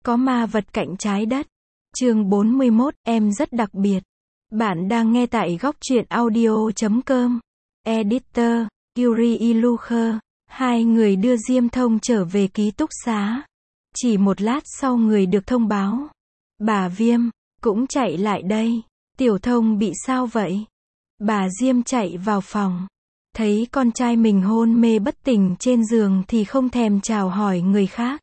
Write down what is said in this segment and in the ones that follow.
Có ma vật cạnh trái đất. Chương 41, em rất đặc biệt. Bạn đang nghe tại góc truyện audio.com. Editor, Yuri Ilukher. Hai người đưa Diêm Thông trở về ký túc xá. Chỉ một lát sau người được thông báo. Bà Viêm, cũng chạy lại đây. Tiểu Thông bị sao vậy? Bà Diêm chạy vào phòng. Thấy con trai mình hôn mê bất tỉnh trên giường thì không thèm chào hỏi người khác.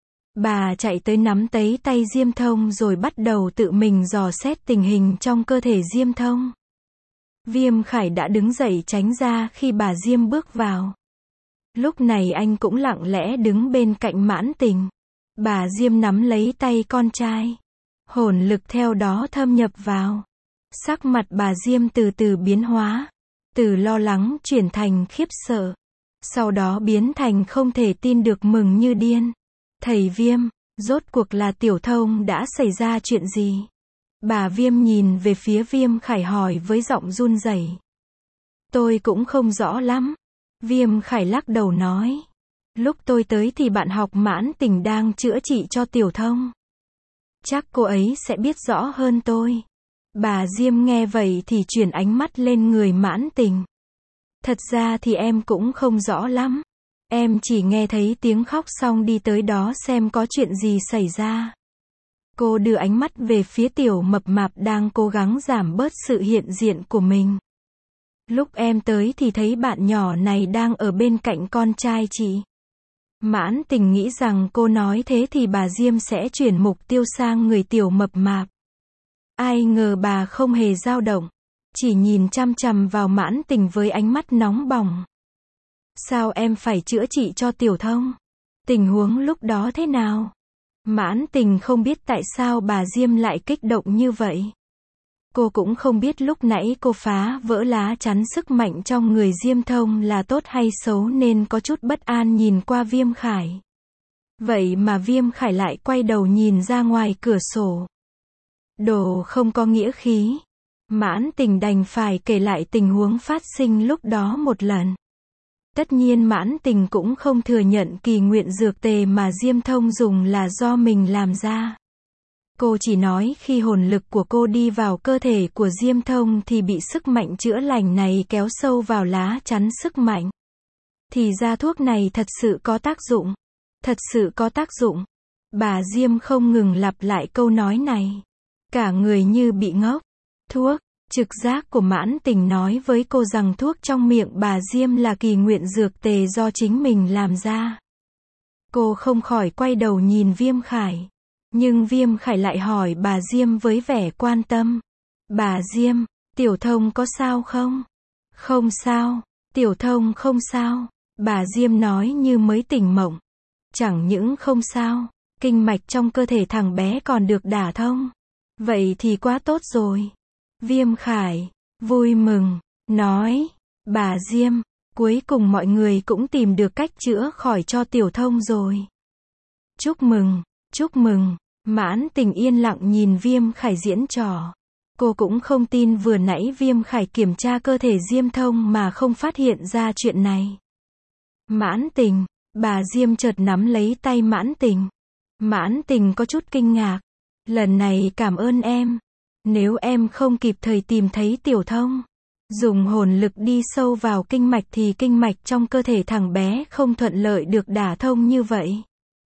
Bà chạy tới nắm lấy tay Diêm Thông rồi bắt đầu tự mình dò xét tình hình trong cơ thể Diêm Thông. Viêm Khải đã đứng dậy tránh ra khi bà Diêm bước vào. Lúc này anh cũng lặng lẽ đứng bên cạnh Mãn Tình. Bà Diêm nắm lấy tay con trai. Hồn lực theo đó thâm nhập vào. Sắc mặt bà Diêm từ từ biến hóa. Từ lo lắng chuyển thành khiếp sợ. Sau đó biến thành không thể tin được mừng như điên. Thầy Viêm, rốt cuộc là Tiểu Thông đã xảy ra chuyện gì? Bà Viêm nhìn về phía Viêm Khải hỏi với giọng run rẩy. Tôi cũng không rõ lắm. Viêm Khải lắc đầu nói. Lúc tôi tới thì bạn học Mãn Tình đang chữa trị cho Tiểu Thông. Chắc cô ấy sẽ biết rõ hơn tôi. Bà Diêm nghe vậy thì chuyển ánh mắt lên người Mãn Tình. Thật ra thì em cũng không rõ lắm. Em chỉ nghe thấy tiếng khóc xong đi tới đó xem có chuyện gì xảy ra. Cô đưa ánh mắt về phía Tiểu Mập Mạp đang cố gắng giảm bớt sự hiện diện của mình. Lúc em tới thì thấy bạn nhỏ này đang ở bên cạnh con trai chị. Mãn Tình nghĩ rằng cô nói thế thì bà Diêm sẽ chuyển mục tiêu sang người Tiểu Mập Mạp. Ai ngờ bà không hề dao động, chỉ nhìn chăm chằm vào Mãn Tình với ánh mắt nóng bỏng. Sao em phải chữa trị cho Tiểu Thông? Tình huống lúc đó thế nào? Mãn Tình không biết tại sao bà Diêm lại kích động như vậy. Cô cũng không biết lúc nãy cô phá vỡ lá chắn sức mạnh trong người Diêm Thông là tốt hay xấu nên có chút bất an nhìn qua Viêm Khải. Vậy mà Viêm Khải lại quay đầu nhìn ra ngoài cửa sổ. Đồ không có nghĩa khí. Mãn Tình đành phải kể lại tình huống phát sinh lúc đó một lần. Tất nhiên Mãn Tình cũng không thừa nhận kỳ nguyện dược tề mà Diêm Thông dùng là do mình làm ra. Cô chỉ nói khi hồn lực của cô đi vào cơ thể của Diêm Thông thì bị sức mạnh chữa lành này kéo sâu vào lá chắn sức mạnh. Thì ra thuốc này thật sự có tác dụng. Thật sự có tác dụng. Bà Diêm không ngừng lặp lại câu nói này. Cả người như bị ngốc. Thuốc. Trực giác của Mãn Tình nói với cô rằng thuốc trong miệng bà Diêm là kỳ nguyện dược tề do chính mình làm ra. Cô không khỏi quay đầu nhìn Viêm Khải. Nhưng Viêm Khải lại hỏi bà Diêm với vẻ quan tâm. Bà Diêm, Tiểu Thông có sao không? Không sao, Tiểu Thông không sao. Bà Diêm nói như mới tỉnh mộng. Chẳng những không sao, kinh mạch trong cơ thể thằng bé còn được đả thông. Vậy thì quá tốt rồi. Viêm Khải, vui mừng, nói. Bà Diêm, cuối cùng mọi người cũng tìm được cách chữa khỏi cho Tiểu Thông rồi. Chúc mừng, chúc mừng. Mãn Tình yên lặng nhìn Viêm Khải diễn trò. Cô cũng không tin vừa nãy Viêm Khải kiểm tra cơ thể Diêm Thông mà không phát hiện ra chuyện này. Mãn Tình, bà Diêm chợt nắm lấy tay Mãn Tình. Mãn Tình có chút kinh ngạc. Lần này cảm ơn em. Nếu em không kịp thời tìm thấy Tiểu Thông, dùng hồn lực đi sâu vào kinh mạch thì kinh mạch trong cơ thể thằng bé không thuận lợi được đả thông như vậy.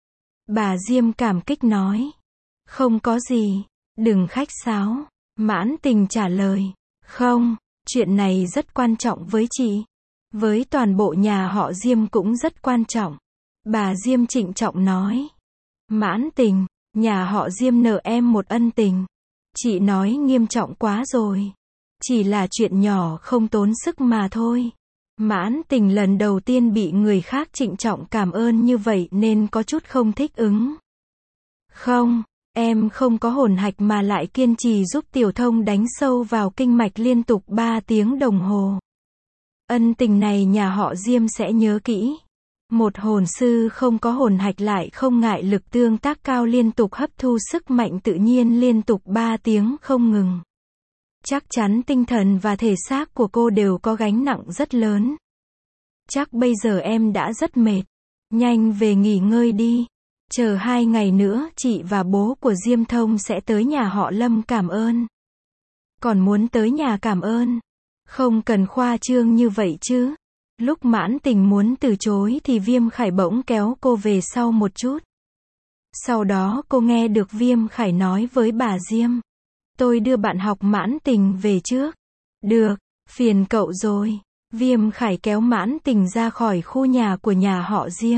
Bà Diêm cảm kích nói. Không có gì, đừng khách sáo. Mãn Tình trả lời. Không, chuyện này rất quan trọng với chị. Với toàn bộ nhà họ Diêm cũng rất quan trọng. Bà Diêm trịnh trọng nói. Mãn Tình, nhà họ Diêm nợ em một ân tình. Chị nói nghiêm trọng quá rồi. Chỉ là chuyện nhỏ không tốn sức mà thôi. Mãn Tình lần đầu tiên bị người khác trịnh trọng cảm ơn như vậy nên có chút không thích ứng. Không, em không có hồn hạch mà lại kiên trì giúp Tiểu Thông đánh sâu vào kinh mạch liên tục 3 tiếng đồng hồ. Ân tình này nhà họ Diêm sẽ nhớ kỹ. Một hồn sư không có hồn hạch lại không ngại lực tương tác cao liên tục hấp thu sức mạnh tự nhiên liên tục 3 tiếng không ngừng. Chắc chắn tinh thần và thể xác của cô đều có gánh nặng rất lớn. Chắc bây giờ em đã rất mệt. Nhanh về nghỉ ngơi đi. Chờ 2 ngày nữa chị và bố của Diêm Thông sẽ tới nhà họ Lâm cảm ơn. Còn muốn tới nhà cảm ơn? Không cần khoa trương như vậy chứ. Lúc Mãn Tình muốn từ chối thì Viêm Khải bỗng kéo cô về sau một chút. Sau đó cô nghe được Viêm Khải nói với bà Diêm. Tôi đưa bạn học Mãn Tình về trước. Được, phiền cậu rồi. Viêm Khải kéo Mãn Tình ra khỏi khu nhà của nhà họ Diêm.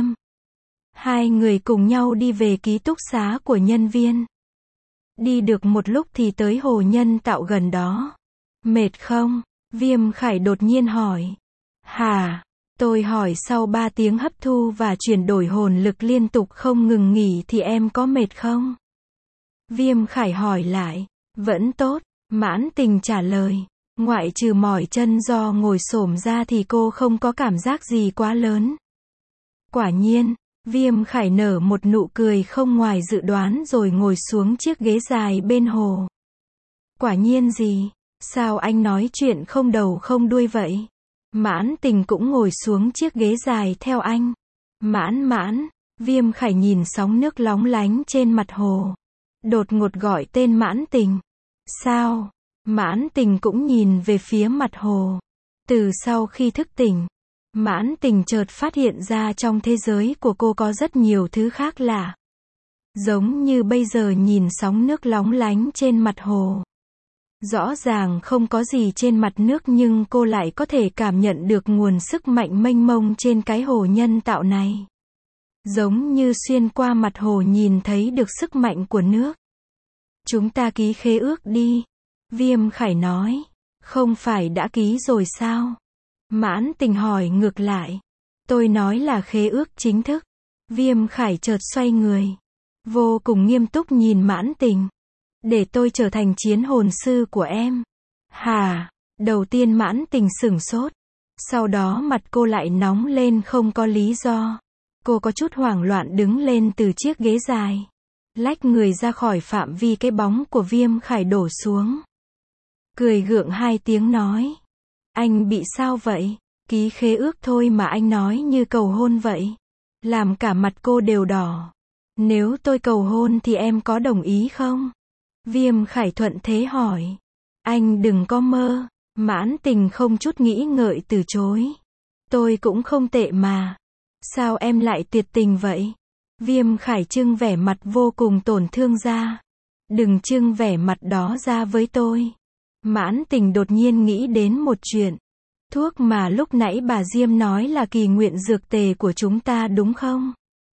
Hai người cùng nhau đi về ký túc xá của nhân viên. Đi được một lúc thì tới hồ nhân tạo gần đó. Mệt không? Viêm Khải đột nhiên hỏi. Hả? Tôi hỏi sau 3 tiếng hấp thu và chuyển đổi hồn lực liên tục không ngừng nghỉ thì em có mệt không? Viêm Khải hỏi lại. Vẫn tốt, Mãn Tình trả lời. Ngoại trừ mỏi chân do ngồi xổm ra thì cô không có cảm giác gì quá lớn. Quả nhiên, Viêm Khải nở một nụ cười không ngoài dự đoán rồi ngồi xuống chiếc ghế dài bên hồ. Quả nhiên gì? Sao anh nói chuyện không đầu không đuôi vậy? Mãn Tình cũng ngồi xuống chiếc ghế dài theo anh. Mãn, Viêm Khải nhìn sóng nước lóng lánh trên mặt hồ. Đột ngột gọi tên Mãn Tình. Sao? Mãn Tình cũng nhìn về phía mặt hồ. Từ sau khi thức tỉnh, Mãn Tình chợt phát hiện ra trong thế giới của cô có rất nhiều thứ khác lạ. Giống như bây giờ nhìn sóng nước lóng lánh trên mặt hồ. Rõ ràng không có gì trên mặt nước nhưng cô lại có thể cảm nhận được nguồn sức mạnh mênh mông trên cái hồ nhân tạo này. Giống như xuyên qua mặt hồ nhìn thấy được sức mạnh của nước. Chúng ta ký khế ước đi. Viêm Khải nói. Không phải đã ký rồi sao? Mãn Tình hỏi ngược lại. Tôi nói là khế ước chính thức. Viêm Khải chợt xoay người. Vô cùng nghiêm túc nhìn Mãn Tình. Để tôi trở thành chiến hồn sư của em. Hả? Đầu tiên Mãn Tình sửng sốt. Sau đó mặt cô lại nóng lên không có lý do. Cô có chút hoảng loạn đứng lên từ chiếc ghế dài. Lách người ra khỏi phạm vi cái bóng của Viêm Khải đổ xuống. Cười gượng 2 tiếng nói. Anh bị sao vậy? Ký khế ước thôi mà anh nói như cầu hôn vậy. Làm cả mặt cô đều đỏ. Nếu tôi cầu hôn thì em có đồng ý không? Viêm Khải thuận thế hỏi. Anh đừng có mơ. Mãn Tình không chút nghĩ ngợi từ chối. Tôi cũng không tệ mà. Sao em lại tuyệt tình vậy? Viêm Khải trưng vẻ mặt vô cùng tổn thương ra. Đừng trưng vẻ mặt đó ra với tôi. Mãn Tình đột nhiên nghĩ đến một chuyện. Thuốc mà lúc nãy bà Diêm nói là kỳ nguyện dược tề của chúng ta đúng không?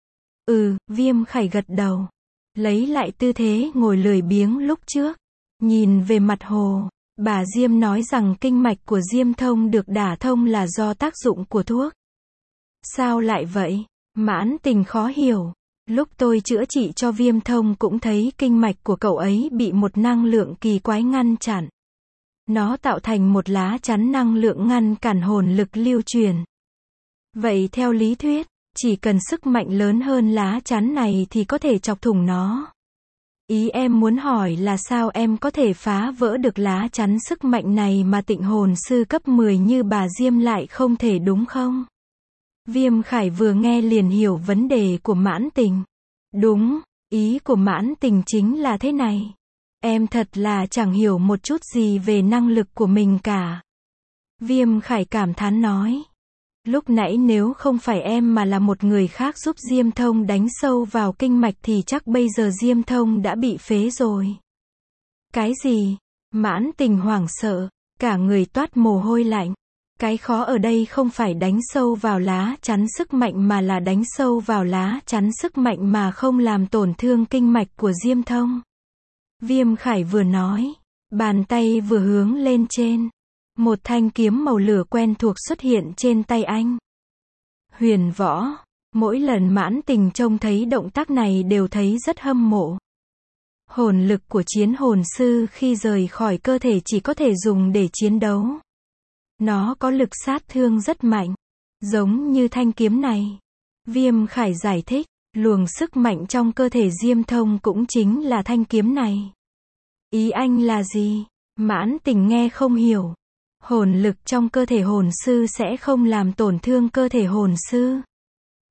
Viêm Khải gật đầu. Lấy lại tư thế ngồi lười biếng lúc trước. Nhìn về mặt hồ. Bà Diêm nói rằng kinh mạch của Diêm Thông được đả thông là do tác dụng của thuốc. Sao lại vậy? Mãn Tình khó hiểu. Lúc tôi chữa trị cho Viêm Thông cũng thấy kinh mạch của cậu ấy bị một năng lượng kỳ quái ngăn chặn. Nó tạo thành một lá chắn năng lượng ngăn cản hồn lực lưu truyền. Vậy theo lý thuyết, chỉ cần sức mạnh lớn hơn lá chắn này thì có thể chọc thủng nó. Ý em muốn hỏi là sao em có thể phá vỡ được lá chắn sức mạnh này mà tịnh hồn sư cấp 10 như bà Diêm lại không thể đúng không? Viêm Khải vừa nghe liền hiểu vấn đề của Mãn Tình. Đúng, ý của Mãn Tình chính là thế này. Em thật là chẳng hiểu một chút gì về năng lực của mình cả. Viêm Khải cảm thán nói. Lúc nãy nếu không phải em mà là một người khác giúp Diêm Thông đánh sâu vào kinh mạch thì chắc bây giờ Diêm Thông đã bị phế rồi. Cái gì? Mãn Tình hoảng sợ, cả người toát mồ hôi lạnh. Cái khó ở đây không phải đánh sâu vào lá chắn sức mạnh mà là đánh sâu vào lá chắn sức mạnh mà không làm tổn thương kinh mạch của Diêm Thông. Viêm Khải vừa nói, bàn tay vừa hướng lên trên. Một thanh kiếm màu lửa quen thuộc xuất hiện trên tay anh. Huyền võ. Mỗi lần Mãn Tình trông thấy động tác này đều thấy rất hâm mộ. Hồn lực của chiến hồn sư khi rời khỏi cơ thể chỉ có thể dùng để chiến đấu. Nó có lực sát thương rất mạnh. Giống như thanh kiếm này. Viêm Khải giải thích, luồng sức mạnh trong cơ thể Diêm Thông cũng chính là thanh kiếm này. Ý anh là gì? Mãn Tình nghe không hiểu. Hồn lực trong cơ thể hồn sư sẽ không làm tổn thương cơ thể hồn sư.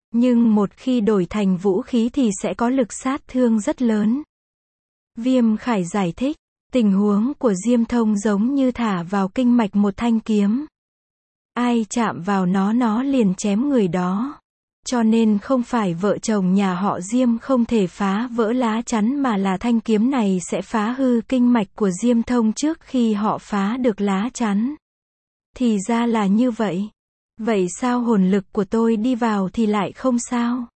Nhưng một khi đổi thành vũ khí thì sẽ có lực sát thương rất lớn. Viêm Khải giải thích, tình huống của Diêm Thông giống như thả vào kinh mạch một thanh kiếm. Ai chạm vào nó liền chém người đó. Cho nên không phải vợ chồng nhà họ Diêm không thể phá vỡ lá chắn mà là thanh kiếm này sẽ phá hư kinh mạch của Diêm Thông trước khi họ phá được lá chắn. Thì ra là như vậy. Vậy sao hồn lực của tôi đi vào thì lại không sao?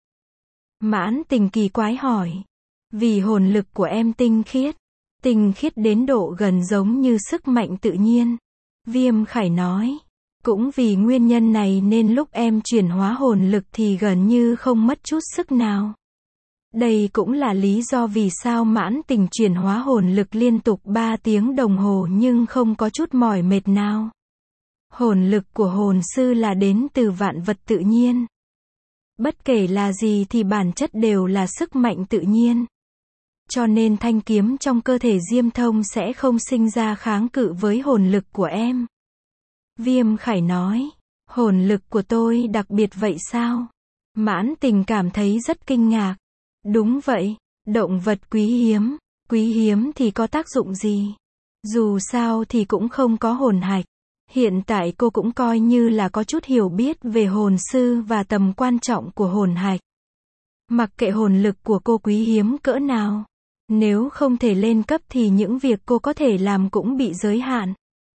Mãn Tình kỳ quái hỏi. Vì hồn lực của em tinh khiết đến độ gần giống như sức mạnh tự nhiên. Viêm Khải nói. Cũng vì nguyên nhân này nên lúc em chuyển hóa hồn lực thì gần như không mất chút sức nào. Đây cũng là lý do vì sao Mãn Tình chuyển hóa hồn lực liên tục 3 tiếng đồng hồ nhưng không có chút mỏi mệt nào. Hồn lực của hồn sư là đến từ vạn vật tự nhiên. Bất kể là gì thì bản chất đều là sức mạnh tự nhiên. Cho nên thanh kiếm trong cơ thể Diêm Thông sẽ không sinh ra kháng cự với hồn lực của em. Viêm Khải nói, hồn lực của tôi đặc biệt vậy sao? Mãn Tình cảm thấy rất kinh ngạc. Đúng vậy, động vật quý hiếm thì có tác dụng gì? Dù sao thì cũng không có hồn hạch. Hiện tại cô cũng coi như là có chút hiểu biết về hồn sư và tầm quan trọng của hồn hạch. Mặc kệ hồn lực của cô quý hiếm cỡ nào, nếu không thể lên cấp thì những việc cô có thể làm cũng bị giới hạn.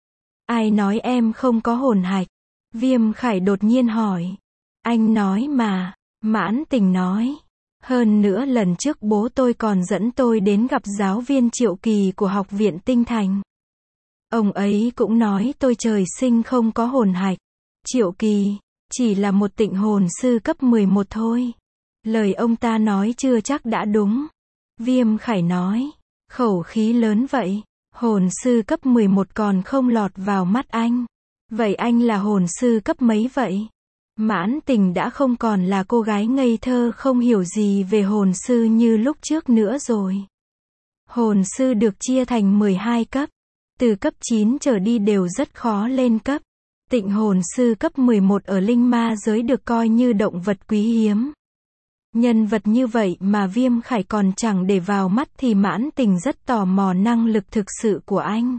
Ai nói em không có hồn hạch? Viêm Khải đột nhiên hỏi. Anh nói mà. Mãn Tình nói. Hơn nữa lần trước bố tôi còn dẫn tôi đến gặp giáo viên Triệu Kỳ của Học viện Tinh Thành. Ông ấy cũng nói tôi trời sinh không có hồn hạch. Triệu Kỳ chỉ là một tịnh hồn sư cấp 11 thôi. Lời ông ta nói chưa chắc đã đúng. Viêm Khải nói. Khẩu khí lớn vậy. Hồn sư cấp 11 còn không lọt vào mắt anh. Vậy anh là hồn sư cấp mấy vậy? Mãn Tình đã không còn là cô gái ngây thơ không hiểu gì về hồn sư như lúc trước nữa rồi. Hồn sư được chia thành 12 cấp. Từ cấp 9 trở đi đều rất khó lên cấp. Tịnh hồn sư cấp 11 ở linh ma giới được coi như động vật quý hiếm. Nhân vật như vậy mà Viêm Khải còn chẳng để vào mắt thì Mãn Tình rất tò mò năng lực thực sự của anh.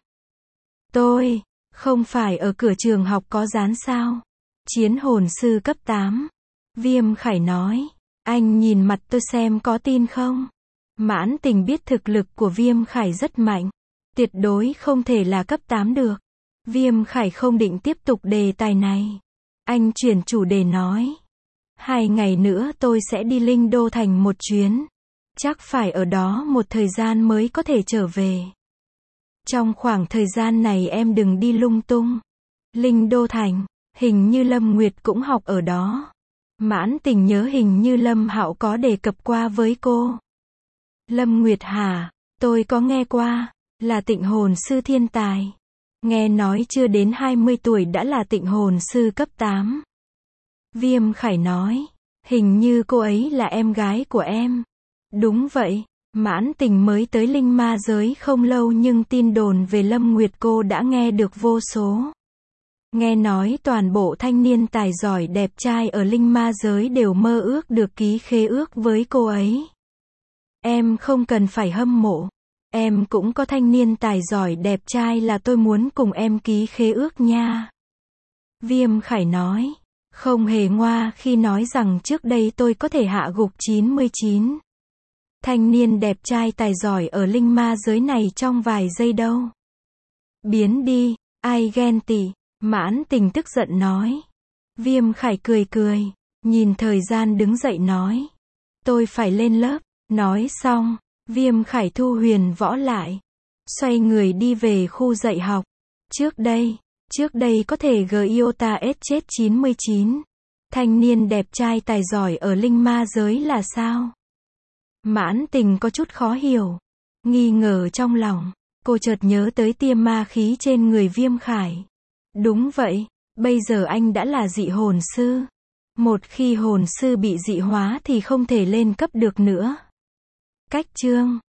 Tôi, không phải ở cửa trường học có dán sao? Chiến hồn sư cấp 8. Viêm Khải nói. Anh nhìn mặt tôi xem có tin không? Mãn Tình biết thực lực của Viêm Khải rất mạnh. Tuyệt đối không thể là cấp 8 được. Viêm Khải không định tiếp tục đề tài này. Anh chuyển chủ đề nói. 2 ngày nữa tôi sẽ đi Linh Đô Thành một chuyến. Chắc phải ở đó một thời gian mới có thể trở về. Trong khoảng thời gian này em đừng đi lung tung. Linh Đô Thành, hình như Lâm Nguyệt cũng học ở đó. Mãn Tình nhớ hình như Lâm Hạo có đề cập qua với cô. Lâm Nguyệt hả? Tôi có nghe qua, là tịnh hồn sư thiên tài. Nghe nói chưa đến 20 tuổi đã là tịnh hồn sư cấp 8. Viêm Khải nói, hình như cô ấy là em gái của em. Đúng vậy, Mãn Tình mới tới linh ma giới không lâu nhưng tin đồn về Lâm Nguyệt cô đã nghe được vô số. Nghe nói toàn bộ thanh niên tài giỏi đẹp trai ở linh ma giới đều mơ ước được ký khế ước với cô ấy. Em không cần phải hâm mộ. Em cũng có thanh niên tài giỏi đẹp trai là tôi muốn cùng em ký khế ước nha. Viêm Khải nói. Không hề ngoa khi nói rằng trước đây tôi có thể hạ gục 99 thanh niên đẹp trai tài giỏi ở linh ma giới này trong vài giây đâu. Biến đi, ai ghen tị, Mãn Tình tức giận nói. Viêm Khải cười cười, nhìn thời gian đứng dậy nói. Tôi phải lên lớp, nói xong, Viêm Khải thu huyền võ lại. Xoay người đi về khu dạy học. Trước đây có thể Giota S chết 99 thanh niên đẹp trai tài giỏi ở linh ma giới là sao? Mãn Tình có chút khó hiểu, nghi ngờ trong lòng, cô chợt nhớ tới tia ma khí trên người Viêm Khải. Đúng vậy, bây giờ anh đã là dị hồn sư. Một khi hồn sư bị dị hóa thì không thể lên cấp được nữa. Cách chương